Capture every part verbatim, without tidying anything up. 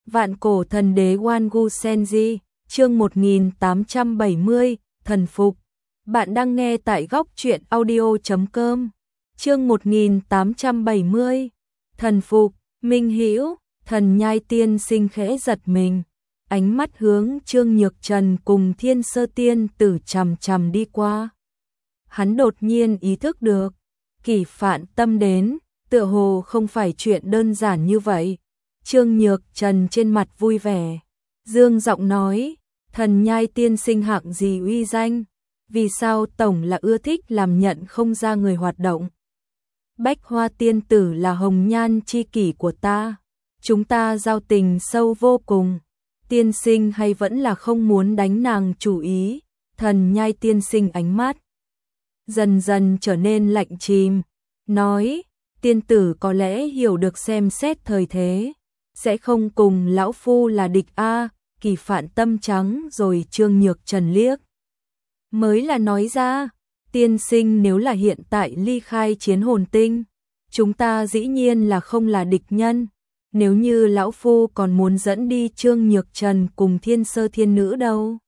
Vạn cổ thần đế Wangu Senji, chương một nghìn tám trăm bảy mươi, thần phục. Bạn đang nghe tại góc truyện audio chấm com. Chương một nghìn tám trăm bảy mươi, thần phục. Minh Hữu, Thần Nhai Tiên Sinh khẽ giật mình, ánh mắt hướng Trương Nhược Trần cùng Thiên Sơ Tiên Tử chằm chằm đi qua. Hắn đột nhiên ý thức được, Kỷ Phạn Tâm đến, tựa hồ không phải chuyện đơn giản như vậy. Trương Nhược Trần trên mặt vui vẻ, dương giọng nói, Thần Nhai Tiên Sinh hạng gì uy danh, vì sao tổng là ưa thích làm nhận không ra người hoạt động. Bách Hoa Tiên Tử là hồng nhan chi kỷ của ta, chúng ta giao tình sâu vô cùng, tiên sinh hay vẫn là không muốn đánh nàng chủ ý. Thần Nhai Tiên Sinh ánh mắt dần dần trở nên lạnh chìm, nói, tiên tử có lẽ hiểu được xem xét thời thế, sẽ không cùng lão phu là địch a. Kỷ Phạn Tâm trắng rồi Trương Nhược Trần liếc, mới là nói ra, tiên sinh nếu là hiện tại ly khai Chiến Hồn Tinh, chúng ta dĩ nhiên là không là địch nhân. Nếu như lão phu còn muốn dẫn đi Trương Nhược Trần cùng Thiên Sơ Thiên Nữ đâu.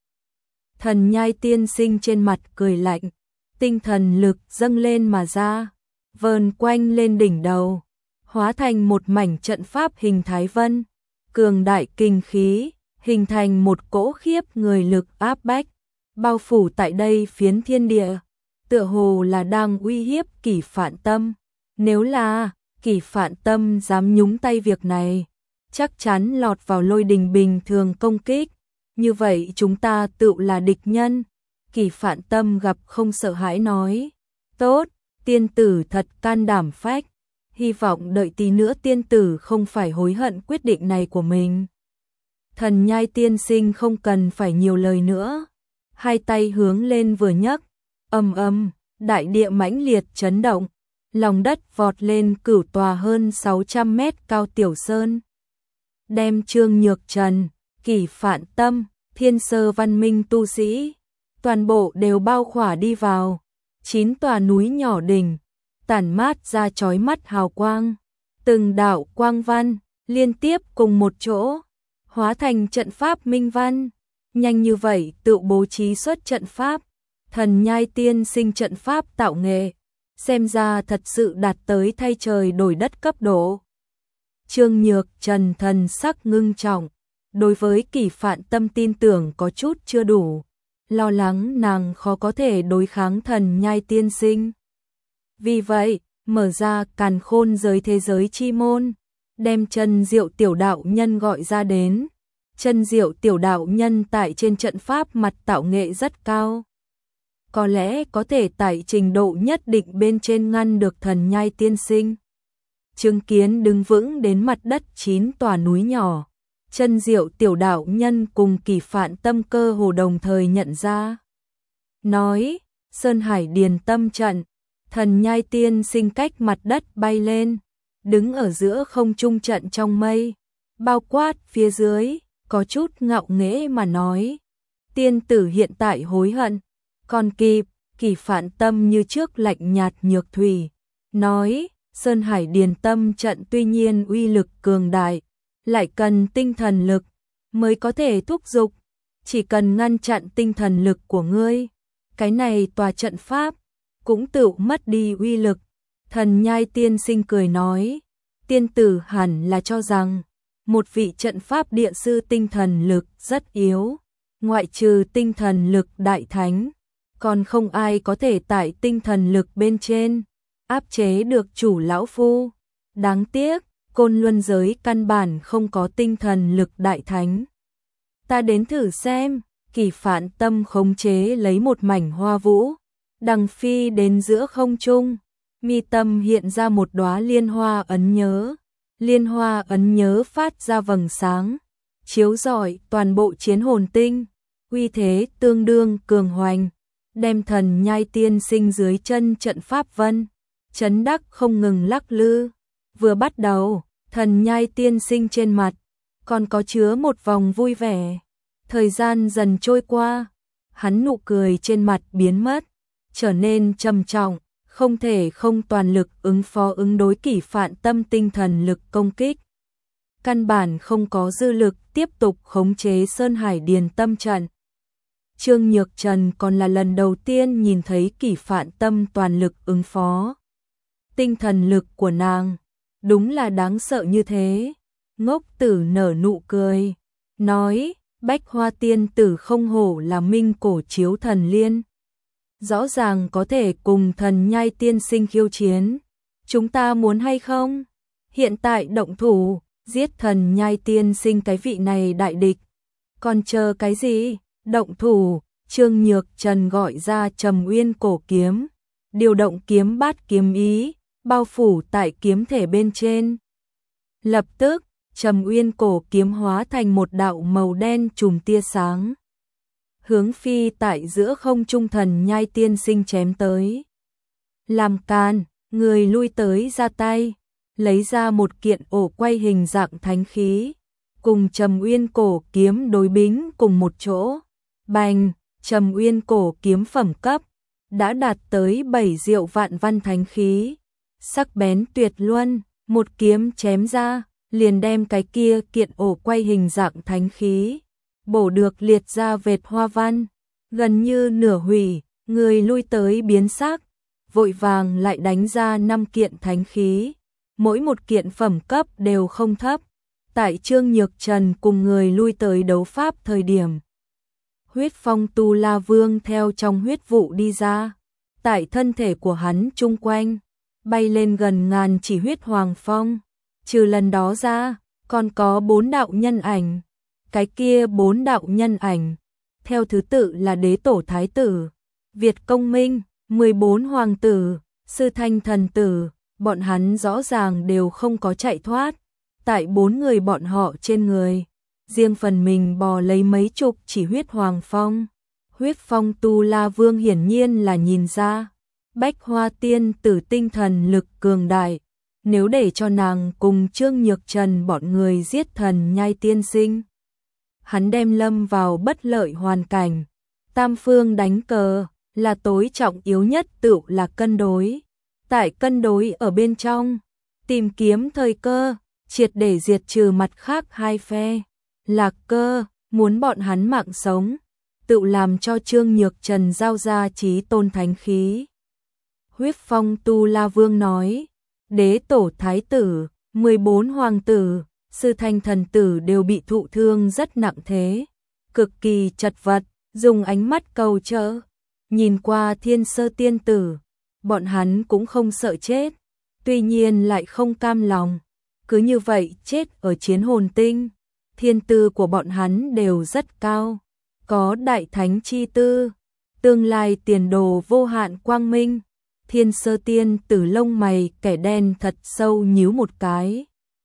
Thần Nhai Tiên Sinh trên mặt cười lạnh, tinh thần lực dâng lên mà ra, vờn quanh lên đỉnh đầu, hóa thành một mảnh trận pháp hình thái vân, cường đại kinh khí, hình thành một cỗ khiếp người lực áp bách, bao phủ tại đây phiến thiên địa, tựa hồ là đang uy hiếp Kỷ Phạn Tâm. Nếu là Kỷ Phạn Tâm dám nhúng tay việc này, chắc chắn lọt vào lôi đình bình thường công kích, như vậy chúng ta tự là địch nhân. Kỷ Phạn Tâm gặp không sợ hãi nói, tốt, tiên tử thật can đảm phách, hy vọng đợi tí nữa tiên tử không phải hối hận quyết định này của mình. Thần Nhai Tiên Sinh không cần phải nhiều lời nữa, hai tay hướng lên vừa nhấc, ầm ầm, đại địa mãnh liệt chấn động, lòng đất vọt lên cửu tòa hơn sáu trăm mét cao tiểu sơn, đem Trương Nhược Trần, Kỷ Phạn Tâm, Thiên Sơ văn minh tu sĩ, toàn bộ đều bao khỏa đi vào. Chín tòa núi nhỏ đỉnh, tản mát ra chói mắt hào quang, từng đạo quang văn liên tiếp cùng một chỗ, hóa thành trận pháp minh văn. Nhanh như vậy tự bố trí xuất trận pháp, Thần Nhai Tiên Sinh trận pháp tạo nghệ, xem ra thật sự đạt tới thay trời đổi đất cấp độ. Trương Nhược Trần thần sắc ngưng trọng, đối với Kỷ Phạn Tâm tin tưởng có chút chưa đủ, lo lắng nàng khó có thể đối kháng Thần Nhai Tiên Sinh. Vì vậy, mở ra càn khôn giới thế giới chi môn, đem Chân Diệu Tiểu Đạo Nhân gọi ra đến. Chân Diệu Tiểu Đạo Nhân tại trên trận pháp mặt tạo nghệ rất cao, có lẽ có thể tại trình độ nhất định bên trên ngăn được Thần Nhai Tiên Sinh. Chứng kiến đứng vững đến mặt đất chín tòa núi nhỏ, Chân Diệu Tiểu Đạo Nhân cùng Kỷ Phạn Tâm cơ hồ đồng thời nhận ra. Nói, Sơn Hải Điền Tâm trận, Thần Nhai Tiên Sinh cách mặt đất bay lên, đứng ở giữa không trung trận trong mây, bao quát phía dưới, có chút ngạo nghễ mà nói, tiên tử hiện tại hối hận, còn kịp. Kỷ Phạn Tâm như trước lạnh nhạt nhược thủy, nói, Sơn Hải Điền Tâm trận tuy nhiên uy lực cường đại, lại cần tinh thần lực mới có thể thúc giục, chỉ cần ngăn chặn tinh thần lực của ngươi, cái này tòa trận pháp cũng tự mất đi uy lực. Thần Nhai Tiên Sinh cười nói, tiên tử hẳn là cho rằng một vị trận pháp địa sư tinh thần lực rất yếu, ngoại trừ tinh thần lực đại thánh, còn không ai có thể tại tinh thần lực bên trên áp chế được chủ lão phu. Đáng tiếc, Côn Luân giới căn bản không có tinh thần lực đại thánh. Ta đến thử xem. Kỷ Phạn Tâm khống chế lấy một mảnh hoa vũ, đằng phi đến giữa không trung, mi tâm hiện ra một đóa liên hoa ấn nhớ, liên hoa ấn nhớ phát ra vầng sáng, chiếu rọi toàn bộ Chiến Hồn Tinh, uy thế tương đương cường hoành, đem Thần Nhai Tiên Sinh dưới chân trận pháp vân chấn đắc không ngừng lắc lư. Vừa bắt đầu, Thần Nhai Tiên Sinh trên mặt còn có chứa một vòng vui vẻ, thời gian dần trôi qua, hắn nụ cười trên mặt biến mất, trở nên trầm trọng, không thể không toàn lực ứng phó ứng đối Kỷ Phạn Tâm tinh thần lực công kích. căn bản không có dư lực tiếp tục khống chế Sơn Hải Điền Tâm trận. Trương Nhược Trần còn là lần đầu tiên nhìn thấy Kỷ Phạn Tâm toàn lực ứng phó. Tinh thần lực của nàng đúng là đáng sợ như thế. Ngốc Tử nở nụ cười, nói, Bách Hoa Tiên Tử không hổ là minh cổ chiếu thần liên. Rõ ràng có thể cùng Thần Nhai tiên sinh khiêu chiến. Chúng ta muốn hay không? Hiện tại động thủ, giết Thần Nhai tiên sinh cái vị này đại địch. Còn chờ cái gì? Động thủ, Trương Nhược Trần gọi ra Trầm Uyên cổ kiếm, điều động kiếm bát kiếm ý, bao phủ tại kiếm thể bên trên. Lập tức, Trầm Uyên cổ kiếm hóa thành một đạo màu đen chùm tia sáng, hướng phi tại giữa không trung Thần Nhai tiên sinh chém tới. Làm can, người lui tới ra tay, lấy ra một kiện ổ quay hình dạng thánh khí, cùng Trầm Uyên cổ kiếm đối bính cùng một chỗ. Bành, Trầm Uyên cổ kiếm phẩm cấp đã đạt tới bảy diệu vạn văn thánh khí, sắc bén tuyệt luân, một kiếm chém ra, liền đem cái kia kiện ổ quay hình dạng thánh khí bổ được liệt ra vệt hoa văn, gần như nửa hủy. Người lui tới biến sắc, vội vàng lại đánh ra năm kiện thánh khí, mỗi một kiện phẩm cấp đều không thấp. Tại Trương Nhược Trần cùng người lui tới đấu pháp thời điểm, huyết phong Tu La Vương theo trong huyết vụ đi ra, tại thân thể của hắn chung quanh bay lên gần ngàn chỉ huyết hoàng phong. Trừ lần đó ra, còn có bốn đạo nhân ảnh. Cái kia bốn đạo nhân ảnh, theo thứ tự là Đế Tổ Thái Tử, Việt Công Minh, mười bốn Hoàng Tử, Sư Thanh Thần Tử. Bọn hắn rõ ràng đều không có chạy thoát. Tại bốn người bọn họ trên người, riêng phần mình bò lấy mấy chục chỉ huyết hoàng phong. Huyết phong Tu La Vương hiển nhiên là nhìn ra, Bách Hoa Tiên Tử tinh thần lực cường đại. Nếu để cho nàng cùng Trương Nhược Trần bọn người giết Thần Nhai tiên sinh, hắn đem lâm vào bất lợi hoàn cảnh. Tam phương đánh cờ là tối trọng yếu nhất, tựu là cân đối. Tại cân đối ở bên trong, tìm kiếm thời cơ, triệt để diệt trừ mặt khác hai phe. Lạc Cơ muốn bọn hắn mạng sống, tự làm cho Trương Nhược Trần giao ra chí tôn thánh khí. Huyết phong Tu La Vương nói, Đế Tổ Thái Tử, mười bốn Hoàng Tử, Sư Thanh Thần Tử đều bị thụ thương rất nặng thế, cực kỳ chật vật, dùng ánh mắt cầu trợ. Nhìn qua Thiên Sơ Tiên Tử, bọn hắn cũng không sợ chết, tuy nhiên lại không cam lòng, cứ như vậy chết ở Chiến Hồn Tinh. Thiên tư của bọn hắn đều rất cao, có đại thánh chi tư, tương lai tiền đồ vô hạn quang minh. Thiên Sơ Tiên Tử lông mày kẻ đen thật sâu nhíu một cái,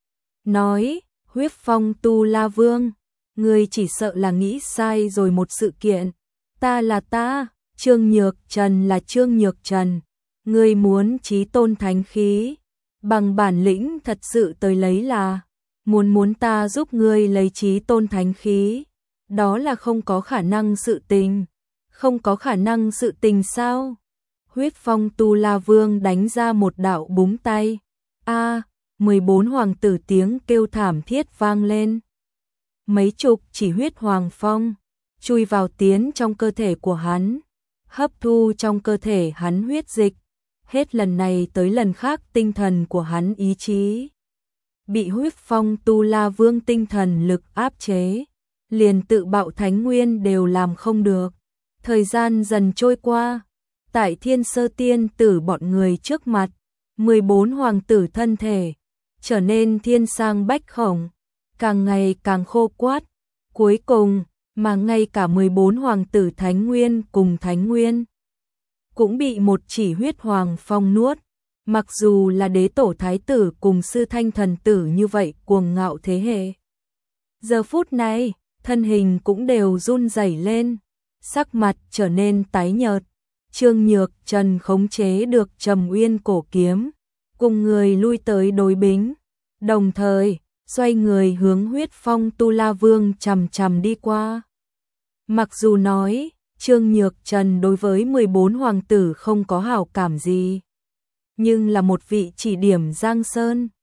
nói, huyết phong Tu La Vương, ngươi chỉ sợ là nghĩ sai rồi một sự kiện. Ta là ta, Trương Nhược Trần là Trương Nhược Trần, ngươi muốn chí tôn thánh khí, bằng bản lĩnh thật sự tới lấy là, muốn muốn ta giúp ngươi lấy chí tôn thánh khí, đó là không có khả năng sự tình. Không có khả năng sự tình sao? Huyết phong Tu La Vương đánh ra một đạo búng tay. A, mười bốn hoàng tử tiếng kêu thảm thiết vang lên. Mấy chục chỉ huyết hoàng phong chui vào tiến trong cơ thể của hắn, hấp thu trong cơ thể hắn huyết dịch. Hết lần này tới lần khác tinh thần của hắn ý chí bị huyết phong Tu La Vương tinh thần lực áp chế, liền tự bạo thánh nguyên đều làm không được. Thời gian dần trôi qua, tại Thiên Sơ Tiên Tử bọn người trước mặt, mười bốn hoàng tử thân thể trở nên thiên sang bách khổng, càng ngày càng khô quát. Cuối cùng, mà ngay cả mười bốn hoàng tử thánh nguyên cùng thánh nguyên cũng bị một chỉ huyết hoàng phong nuốt. Mặc dù là Đế Tổ Thái Tử cùng Sư Thanh Thần Tử như vậy cuồng ngạo thế hệ, giờ phút này, thân hình cũng đều run rẩy lên, sắc mặt trở nên tái nhợt. Trương Nhược Trần khống chế được Trầm Uyên cổ kiếm, cùng người lui tới đối bính, đồng thời xoay người hướng huyết phong Tu La Vương chằm chằm đi qua. Mặc dù nói, Trương Nhược Trần đối với mười bốn hoàng tử không có hảo cảm gì, nhưng là một vị chỉ điểm Giang Sơn,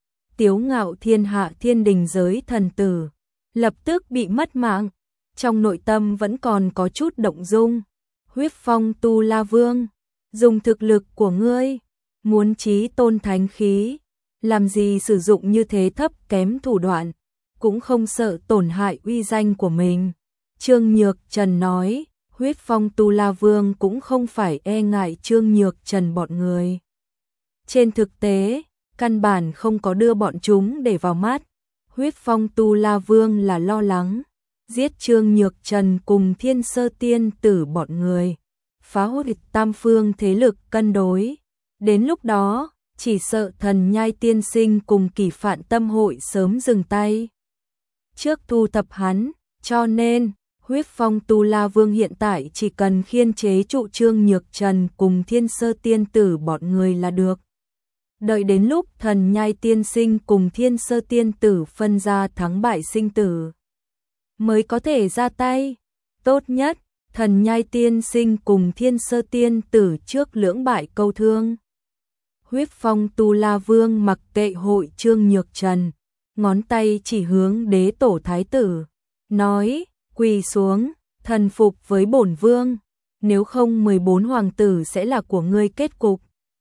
tiếu ngạo thiên hạ thiên đình giới thần tử, lập tức bị mất mạng, trong nội tâm vẫn còn có chút động dung. Huyết Phong Tu La Vương, dùng thực lực của ngươi, muốn chí tôn thánh khí, làm gì sử dụng như thế thấp kém thủ đoạn, cũng không sợ tổn hại uy danh của mình. Trương Nhược Trần nói, Huyết Phong Tu La Vương cũng không phải e ngại Trương Nhược Trần bọn người. Trên thực tế, căn bản không có đưa bọn chúng để vào mắt. Huyết Phong Tu La Vương là lo lắng giết Trương Nhược Trần cùng Thiên Sơ Tiên Tử bọn người, phá hủy tam phương thế lực cân đối. Đến lúc đó, chỉ sợ Thần Nhai Tiên Sinh cùng Kỳ Phạn Tâm hội sớm dừng tay trước thu thập hắn, cho nên Huyết Phong Tu La Vương hiện tại chỉ cần khiên chế trụ Trương Nhược Trần cùng Thiên Sơ Tiên Tử bọn người là được. Đợi đến lúc Thần Nhai Tiên Sinh cùng Thiên Sơ Tiên Tử phân ra thắng bại sinh tử, mới có thể ra tay. Tốt nhất, Thần Nhai Tiên Sinh cùng Thiên Sơ Tiên Tử trước lưỡng bại câu thương. Huyết Phong Tu La Vương mặc kệ hội Trương Nhược Trần, ngón tay chỉ hướng Đế Tổ Thái Tử, nói, quỳ xuống, thần phục với bổn vương, nếu không mười bốn hoàng tử sẽ là của ngươi kết cục.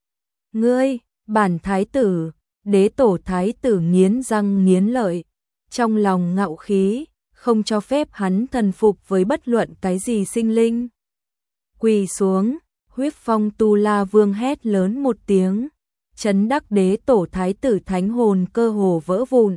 Ngươi, bản thái tử, Đế Tổ Thái Tử nghiến răng nghiến lợi, trong lòng ngạo khí, không cho phép hắn thần phục với bất luận cái gì sinh linh. Quỳ xuống, Huyết Phong Tu La Vương hét lớn một tiếng, chấn đắc Đế Tổ Thái Tử thánh hồn cơ hồ vỡ vụn.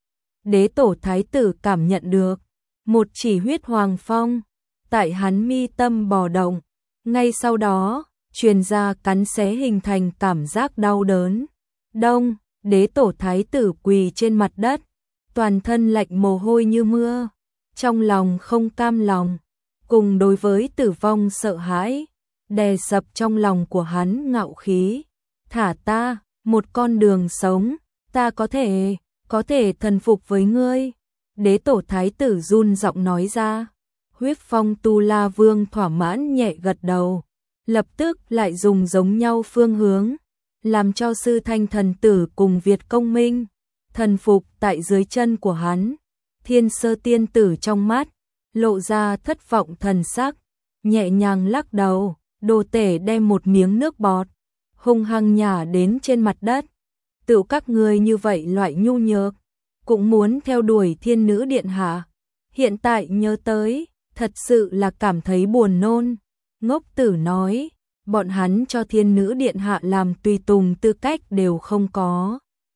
Đế Tổ Thái Tử cảm nhận được một chỉ huyết hoàng phong tại hắn mi tâm bò động, ngay sau đó truyền ra cắn xé hình thành cảm giác đau đớn. Đông, Đế Tổ Thái Tử quỳ trên mặt đất, toàn thân lạnh mồ hôi như mưa, trong lòng không cam lòng, cùng đối với tử vong sợ hãi, đè sập trong lòng của hắn ngạo khí. Thả ta, một con đường sống, ta có thể, có thể thần phục với ngươi. Đế Tổ Thái Tử run giọng nói ra. Huyết Phong Tu La Vương thỏa mãn nhẹ gật đầu, lập tức lại dùng giống nhau phương hướng, làm cho Sư Thanh Thần Tử cùng Việt Công Minh thần phục tại dưới chân của hắn. Thiên Sơ Tiên Tử trong mắt lộ ra thất vọng thần sắc, nhẹ nhàng lắc đầu, đồ tể đem một miếng nước bọt hung hăng nhả đến trên mặt đất. Tự các ngươi như vậy loại nhu nhược, cũng muốn theo đuổi Thiên Nữ Điện Hạ, hiện tại nhớ tới, thật sự là cảm thấy buồn nôn. Ngốc Tử nói, bọn hắn cho Thiên Nữ Điện Hạ làm tùy tùng tư cách đều không có.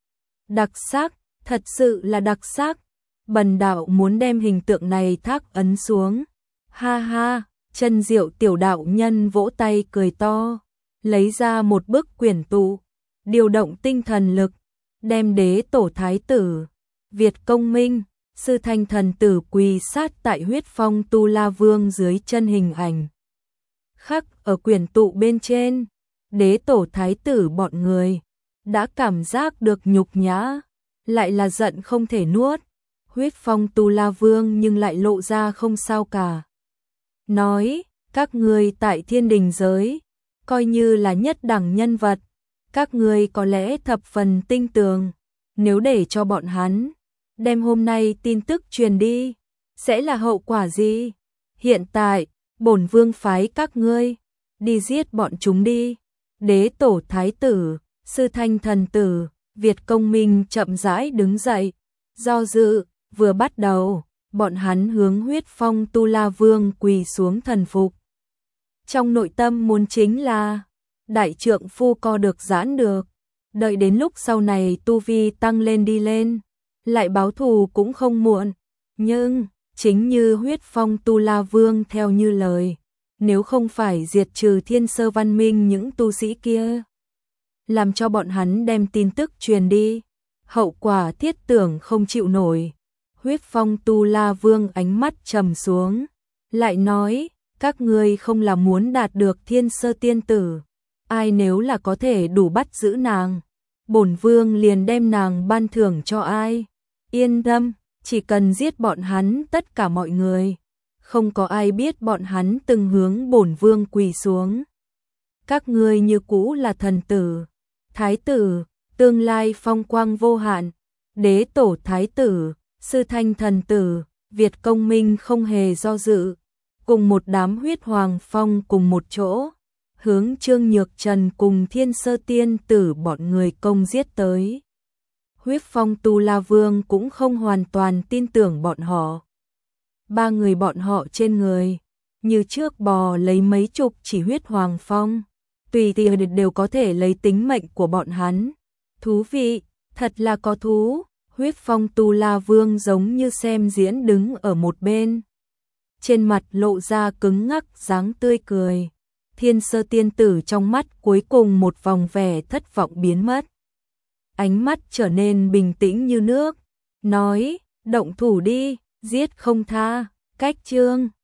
Đặc sắc, thật sự là đặc sắc. Bần đạo muốn đem hình tượng này thác ấn xuống. Ha ha, Chân Diệu tiểu đạo nhân vỗ tay cười to, lấy ra một bức quyển tụ, điều động tinh thần lực, đem Đế Tổ Thái Tử, Việt Công Minh, Sư Thanh Thần Tử quỳ sát tại Huyết Phong Tu La Vương dưới chân hình ảnh khắc ở quyển tụ bên trên. Đế Tổ Thái Tử bọn người đã cảm giác được nhục nhã, lại là giận không thể nuốt. Huyết Phong Tu La Vương nhưng lại lộ ra không sao cả, nói, các ngươi tại thiên đình giới coi như là nhất đẳng nhân vật, các ngươi có lẽ thập phần tinh tường, nếu để cho bọn hắn đem hôm nay tin tức truyền đi, sẽ là hậu quả gì? Hiện tại, bổn vương phái các ngươi đi giết bọn chúng đi. Đế Tổ Thái Tử, Sư Thanh Thần Tử, Việt Công Minh chậm rãi đứng dậy, do dự, vừa bắt đầu, bọn hắn hướng Huyết Phong Tu La Vương quỳ xuống thần phục. Trong nội tâm muốn chính là đại trượng phu co được giãn được, đợi đến lúc sau này tu vi tăng lên đi lên, lại báo thù cũng không muộn. Nhưng, chính như Huyết Phong Tu La Vương theo như lời, nếu không phải diệt trừ Thiên Sơ Văn Minh những tu sĩ kia, làm cho bọn hắn đem tin tức truyền đi, hậu quả thiết tưởng không chịu nổi. Huyết Phong Tu La Vương ánh mắt trầm xuống, lại nói, các ngươi không là muốn đạt được Thiên Sơ Tiên Tử, ai nếu là có thể đủ bắt giữ nàng, bổn vương liền đem nàng ban thưởng cho ai. Yên tâm, chỉ cần giết bọn hắn tất cả mọi người, không có ai biết bọn hắn từng hướng bổn vương quỳ xuống. Các ngươi như cũ là thần tử, thái tử, tương lai phong quang vô hạn, Đế tổ thái tử, sư thanh thần tử, Việt công minh không hề do dự, cùng một đám huyết hoàng phong cùng một chỗ, hướng Trương Nhược Trần cùng Thiên Sơ Tiên tử bọn người công giết tới. Huyết Phong Tu La Vương cũng không hoàn toàn tin tưởng bọn họ. Ba người bọn họ trên người, như trước bò lấy mấy chục chỉ huyết hoàng phong, tùy tiện đều có thể lấy tính mệnh của bọn hắn. Thú vị, thật là có thú. Huyết Phong Tu La Vương giống như xem diễn đứng ở một bên, trên mặt lộ ra cứng ngắc dáng tươi cười. Thiên Sơ Tiên tử trong mắt cuối cùng một vòng vẻ thất vọng biến mất. Ánh mắt trở nên bình tĩnh như nước, nói, động thủ đi, giết không tha. Cách chương